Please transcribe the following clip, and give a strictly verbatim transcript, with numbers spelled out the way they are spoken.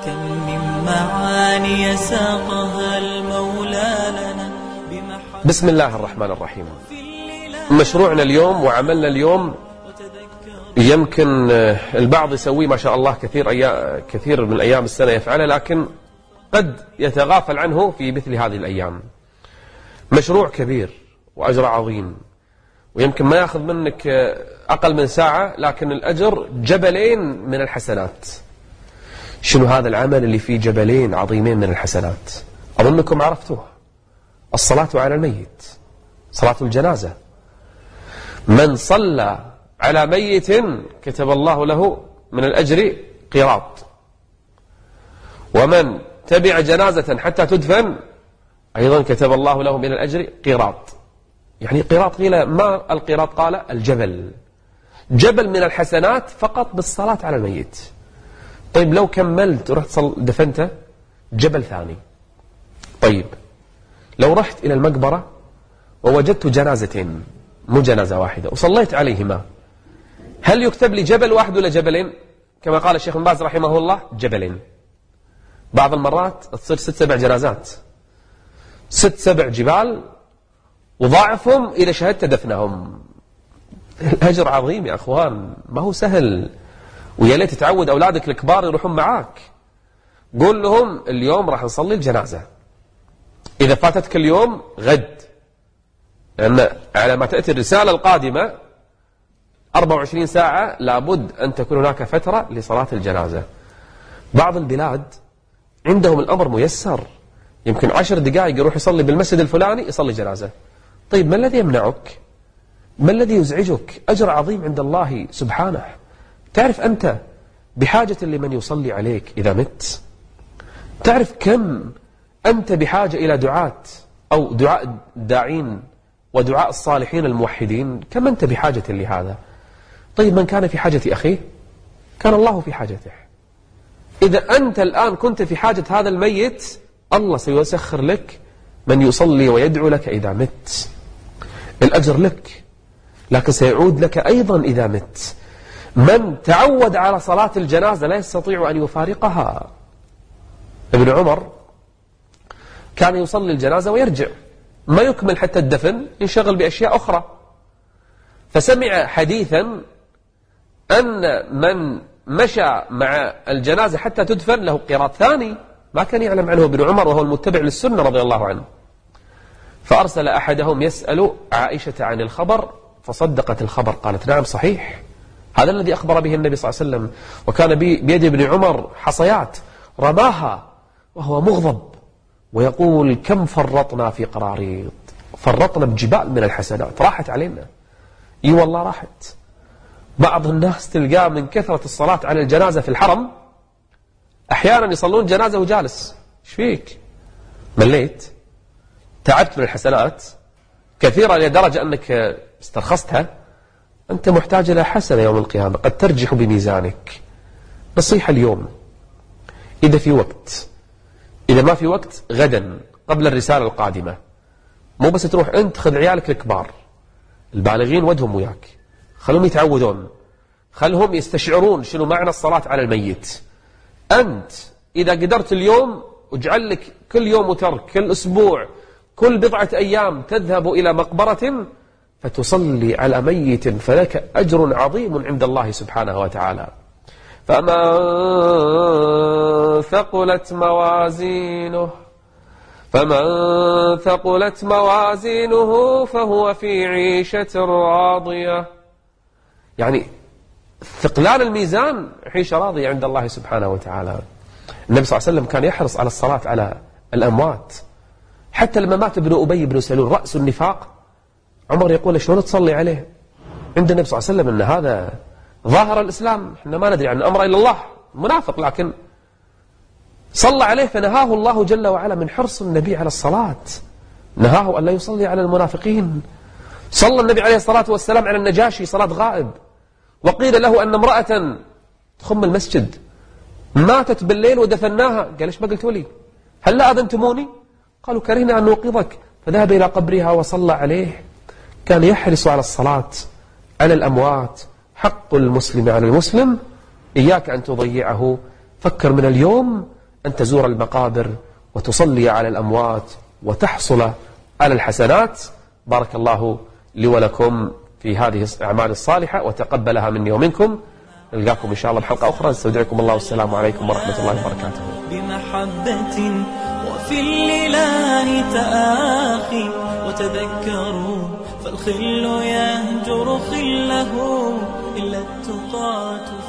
كم من معاني ساقها المولى لنا. بسم الله الرحمن الرحيم. مشروعنا اليوم وعملنا اليوم يمكن البعض يسويه ما شاء الله كثير أيام كثير من أيام السنة يفعله، لكن قد يتغافل عنه في مثل هذه الأيام. مشروع كبير وأجر عظيم، ويمكن ما يأخذ منك أقل من ساعة، لكن الأجر جبلين من الحسنات. شنو هذا العمل اللي فيه جبلين عظيمين من الحسنات؟ أظنكم عرفتوه، الصلاة على الميت، صلاة الجنازة. من صلى على ميت كتب الله له من الأجر قيراط، ومن تبع جنازة حتى تدفن أيضا كتب الله له من الأجر قيراط. يعني قيراط قيل ما القيراط؟ قال الجبل، جبل من الحسنات فقط بالصلاة على الميت. طيب لو كملت ورحت دفنته جبل ثاني. طيب لو رحت إلى المقبرة ووجدت جنازتين مو جنازة واحدة وصليت عليهما، هل يكتب لي جبل واحد ولا جبلين؟ كما قال الشيخ بن باز رحمه الله جبلين. بعض المرات تصير ست سبع جنازات، ست سبع جبال، وضاعفهم إذا شهدت دفنهم. الأجر عظيم يا أخوان، ما هو سهل. ويا ليت تعود أولادك الكبار يروحون معاك، قول لهم اليوم راح نصلي الجنازة، إذا فاتتك اليوم غد، لأن على ما تأتي الرسالة القادمة أربعة وعشرين ساعة لابد أن تكون هناك فترة لصلاة الجنازة. بعض البلاد عندهم الأمر ميسر، يمكن عشر دقائق يروح يصلي بالمسجد الفلاني يصلي جنازة. طيب ما الذي يمنعك؟ ما الذي يزعجك؟ أجر عظيم عند الله سبحانه. تعرف أنت بحاجة لمن يصلي عليك إذا مت؟ تعرف كم أنت بحاجة إلى دعاة أو دعاء الداعين ودعاء الصالحين الموحدين؟ كم أنت بحاجة لهذا؟ طيب من كان في حاجة أخيه كان الله في حاجته. إذا أنت الآن كنت في حاجة هذا الميت، الله سيسخر لك من يصلي ويدعو لك إذا مت. الأجر لك، لكن سيعود لك أيضا إذا مت. من تعود على صلاة الجنازة لا يستطيع أن يفارقها. ابن عمر كان يصلي الجنازة ويرجع، ما يكمل حتى الدفن، ينشغل بأشياء أخرى. فسمع حديثا أن من مشى مع الجنازة حتى تدفن له قيراط ثاني، ما كان يعلم عنه ابن عمر وهو المتبع للسنة رضي الله عنه. فأرسل أحدهم يسأل عائشة عن الخبر، فصدقت الخبر، قالت نعم صحيح، هذا الذي أخبر به النبي صلى الله عليه وسلم. وكان بيد ابن عمر حصيات رماها وهو مغضب ويقول كم فرطنا في قراريط، فرطنا بجبال من الحسنات راحت علينا. اي والله راحت. بعض الناس تلقاه من كثرة الصلاة على الجنازة في الحرم أحيانا يصلون جنازة وجالس. ايش فيك؟ مليت؟ تعبت من الحسنات كثيرة لدرجة أنك استرخصتها؟ أنت محتاج إلى حسنة يوم القيامة قد ترجح بميزانك. نصيحة اليوم إذا في وقت، إذا ما في وقت غدا قبل الرسالة القادمة، مو بس تروح أنت، خذ عيالك الكبار البالغين ودهم وياك، خلهم يتعودون، خلهم يستشعرون شنو معنى الصلاة على الميت. أنت إذا قدرت اليوم اجعل لك كل يوم وترك، كل أسبوع، كل بضعة أيام تذهب إلى مقبرة فتصلي على ميت، فلك أجر عظيم عند الله سبحانه وتعالى. فمن ثقلت موازينه فمن ثقلت موازينه فهو في عيشة راضية. يعني ثقلان الميزان عيشة راضية عند الله سبحانه وتعالى. النبي صلى الله عليه وسلم كان يحرص على الصلاة على الأموات، حتى لما مات ابن أبي بن سلول رأس النفاق، عمر يقول شلون تصلي عليه؟ عند النبي صلى الله عليه وسلم أن هذا ظاهر الإسلام، احنا ما ندري عن الأمر إلا الله، منافق، لكن صلى عليه فنهاه الله جل وعلا من حرص النبي على الصلاة، نهاه أن لا يصلي على المنافقين. صلى النبي عليه الصلاة والسلام على النجاشي صلاة غائب، وقيل له أن امرأة تخم المسجد ماتت بالليل ودفناها، قال ايش ما قلتوا لي؟ هل لا أذنتموني؟ قالوا كرهنا أن نوقظك، فذهب إلى قبرها وصلى عليه. كان يحرص على الصلاة على الأموات. حق المسلم على المسلم إياك أن تضيعه. فكر من اليوم أن تزور المقابر وتصلي على الأموات وتحصل على الحسنات. بارك الله لي ولكم في هذه الأعمال الصالحة وتقبلها مني ومنكم. نلقاكم إن شاء الله بحلقة أخرى. استودعكم الله والسلام عليكم ورحمة الله وبركاته. بمحبة وفي الليلان تآخي وتذكروا فالخل يهجر خله إلا التقاة